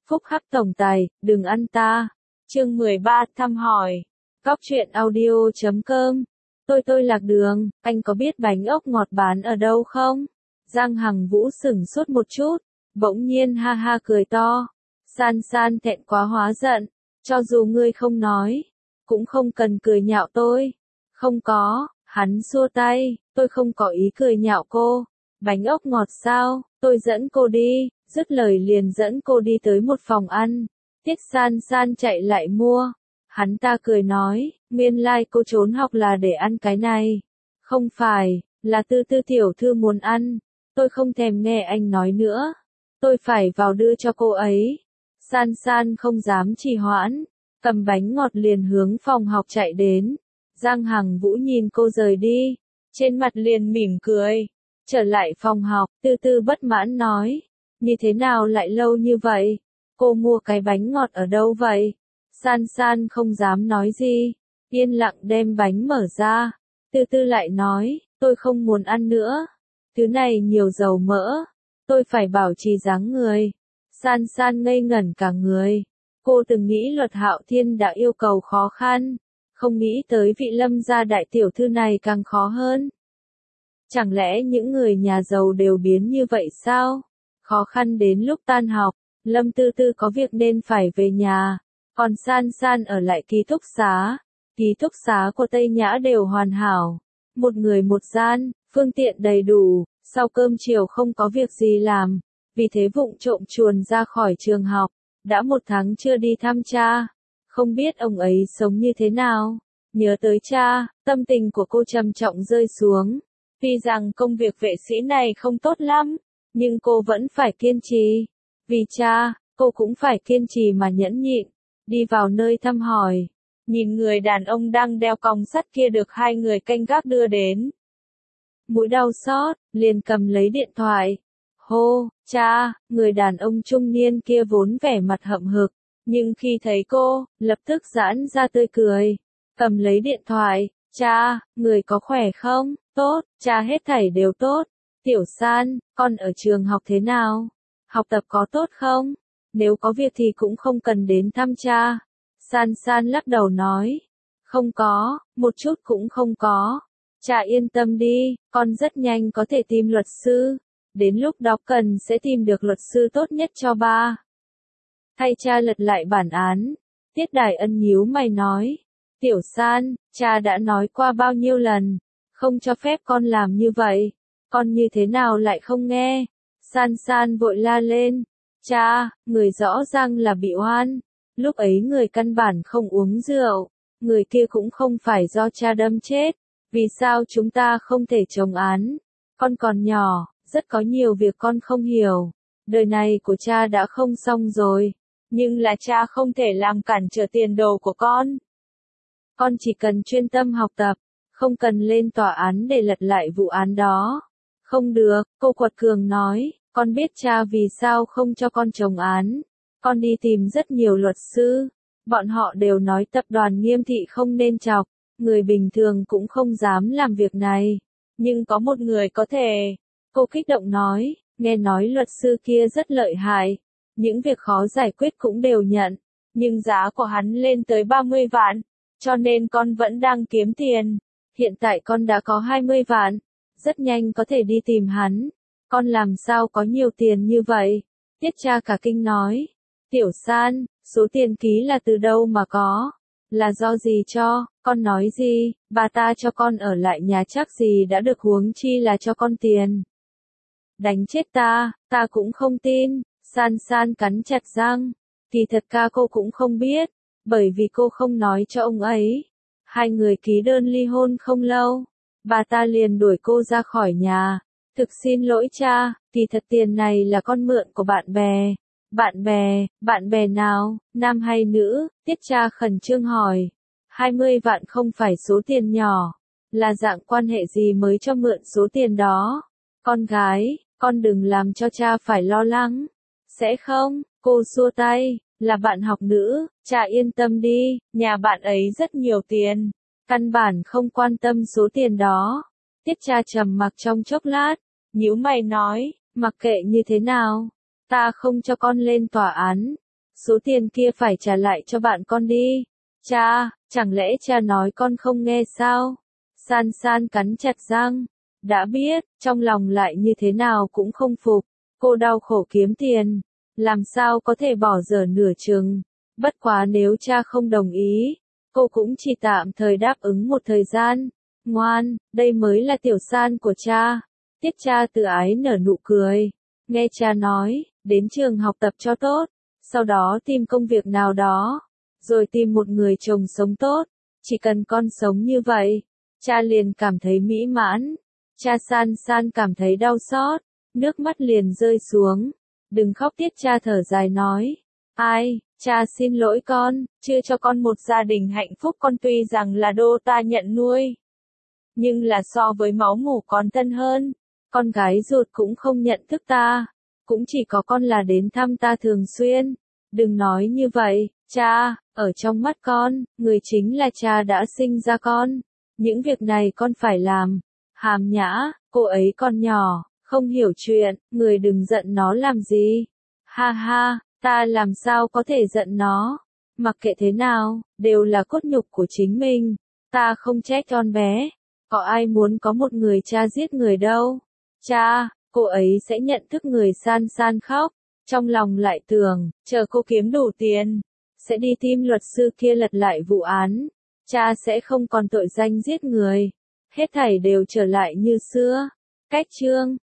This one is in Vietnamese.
Phúc hắc tổng tài, đừng ăn ta. Chương 13 thăm hỏi. Góc truyện audio.com. Tôi lạc đường, anh có biết bánh ốc ngọt bán ở đâu không? Giang Hằng Vũ sửng sốt một chút, bỗng nhiên ha ha cười to. San San thẹn quá hóa giận, cho dù ngươi không nói, cũng không cần cười nhạo tôi. Không có, hắn xua tay, tôi không có ý cười nhạo cô. Bánh ốc ngọt sao, tôi dẫn cô đi, dứt lời liền dẫn cô đi tới một phòng ăn. Tiết San San chạy lại mua. Hắn ta cười nói, nguyên lai cô trốn học là để ăn cái này. Không phải, là Tư Tư tiểu thư muốn ăn. Tôi không thèm nghe anh nói nữa. Tôi phải vào đưa cho cô ấy. San San không dám trì hoãn, cầm bánh ngọt liền hướng phòng học chạy đến. Giang Hằng Vũ nhìn cô rời đi, trên mặt liền mỉm cười. Trở lại phòng học, Tư Tư bất mãn nói, như thế nào lại lâu như vậy? Cô mua cái bánh ngọt ở đâu vậy? San San không dám nói gì, yên lặng đem bánh mở ra. Tư Tư lại nói, tôi không muốn ăn nữa. Thứ này nhiều dầu mỡ, tôi phải bảo trì dáng người. San San ngây ngẩn cả người. Cô từng nghĩ Luật Hạo Thiên đã yêu cầu khó khăn, không nghĩ tới vị Lâm gia đại tiểu thư này càng khó hơn. Chẳng lẽ những người nhà giàu đều biến như vậy sao? Khó khăn đến lúc tan học, Lâm Tư Tư có việc nên phải về nhà, còn San San ở lại ký túc xá. Ký túc xá của Tây Nhã đều hoàn hảo, một người một gian, phương tiện đầy đủ, sau cơm chiều không có việc gì làm, vì thế vụng trộm chuồn ra khỏi trường học, đã 1 tháng chưa đi thăm cha, không biết ông ấy sống như thế nào. Nhớ tới cha, tâm tình của cô trầm trọng rơi xuống. Tuy rằng công việc vệ sĩ này không tốt lắm, nhưng cô vẫn phải kiên trì. Vì cha, cô cũng phải kiên trì mà nhẫn nhịn. Đi vào nơi thăm hỏi, nhìn người đàn ông đang đeo còng sắt kia được 2 người canh gác đưa đến. Mũi đau xót, liền cầm lấy điện thoại. Hô, cha, người đàn ông trung niên kia vốn vẻ mặt hậm hực, nhưng khi thấy cô, lập tức giãn ra tươi cười. Cầm lấy điện thoại, cha, người có khỏe không? Tốt, cha hết thảy đều tốt. Tiểu San, con ở trường học thế nào? Học tập có tốt không? Nếu có việc thì cũng không cần đến thăm cha. San San lắc đầu nói. Không có, một chút cũng không có. Cha yên tâm đi, con rất nhanh có thể tìm luật sư. Đến lúc đó cần sẽ tìm được luật sư tốt nhất cho ba. Thay cha lật lại bản án. Tiết Đài Ân nhíu mày nói. Tiểu San, cha đã nói qua bao nhiêu lần, không cho phép con làm như vậy. Con như thế nào lại không nghe? San San vội la lên. Cha, người rõ ràng là bị oan. Lúc ấy người căn bản không uống rượu. Người kia cũng không phải do cha đâm chết. Vì sao chúng ta không thể chống án? Con còn nhỏ, rất có nhiều việc con không hiểu. Đời này của cha đã không xong rồi. Nhưng là cha không thể làm cản trở tiền đồ của con. Con chỉ cần chuyên tâm học tập, không cần lên tòa án để lật lại vụ án đó. Không được, cô quật cường nói, con biết cha vì sao không cho con chống án. Con đi tìm rất nhiều luật sư. Bọn họ đều nói tập đoàn Nghiêm Thị không nên chọc. Người bình thường cũng không dám làm việc này. Nhưng có một người có thể. Cô kích động nói, nghe nói luật sư kia rất lợi hại. Những việc khó giải quyết cũng đều nhận. Nhưng giá của hắn lên tới 30 vạn. Cho nên con vẫn đang kiếm tiền. Hiện tại con đã có 20 vạn. Rất nhanh có thể đi tìm hắn. Con làm sao có nhiều tiền như vậy? Tiết cha cả kinh nói. Tiểu San, số tiền ký là từ đâu mà có? Là do gì cho? Con nói gì? Bà ta cho con ở lại nhà chắc gì đã được, huống chi là cho con tiền. Đánh chết ta, ta cũng không tin. San San cắn chặt răng. Kỳ thật ca cô cũng không biết. Bởi vì cô không nói cho ông ấy. 2 người ký đơn ly hôn không lâu. Bà ta liền đuổi cô ra khỏi nhà. Thực xin lỗi cha, kỳ thật tiền này là con mượn của bạn bè. Bạn bè nào, nam hay nữ? Tiết cha khẩn trương hỏi. 20 vạn không phải số tiền nhỏ. Là dạng quan hệ gì mới cho mượn số tiền đó? Con gái, con đừng làm cho cha phải lo lắng. Sẽ không, cô xua tay. Là bạn học nữ, cha yên tâm đi, nhà bạn ấy rất nhiều tiền. Căn bản không quan tâm số tiền đó. Tiết cha trầm mặc trong chốc lát, nhíu mày nói, mặc kệ như thế nào, ta không cho con lên tòa án. Số tiền kia phải trả lại cho bạn con đi. Cha, chẳng lẽ cha nói con không nghe sao? San San cắn chặt răng. Đã biết, trong lòng lại như thế nào cũng không phục. Cô đau khổ kiếm tiền, làm sao có thể bỏ dở nửa chừng. Bất quá nếu cha không đồng ý, cô cũng chỉ tạm thời đáp ứng một thời gian. Ngoan, đây mới là Tiểu San của cha. Tiết cha từ ái nở nụ cười. Nghe cha nói, đến trường học tập cho tốt, sau đó tìm công việc nào đó, rồi tìm một người chồng sống tốt. Chỉ cần con sống như vậy, cha liền cảm thấy mỹ mãn. Cha San San cảm thấy đau xót, nước mắt liền rơi xuống. Đừng khóc, Tiết cha thở dài nói. Ai, cha xin lỗi con, chưa cho con một gia đình hạnh phúc. Con tuy rằng là đô ta nhận nuôi, nhưng là so với máu mủ còn thân hơn. Con gái ruột cũng không nhận thức ta, cũng chỉ có con là đến thăm ta thường xuyên. Đừng nói như vậy, cha, ở trong mắt con, người chính là cha đã sinh ra con. Những việc này con phải làm. Hàm Nhã, cô ấy còn nhỏ, không hiểu chuyện, người đừng giận nó làm gì. Ha ha, ta làm sao có thể giận nó. Mặc kệ thế nào, đều là cốt nhục của chính mình. Ta không trách con bé. Có ai muốn có một người cha giết người đâu. Cha, cô ấy sẽ nhận thức. Người San San khóc, trong lòng lại tưởng, chờ cô kiếm đủ tiền, sẽ đi tìm luật sư kia lật lại vụ án. Cha sẽ không còn tội danh giết người. Hết thảy đều trở lại như xưa. Cách chương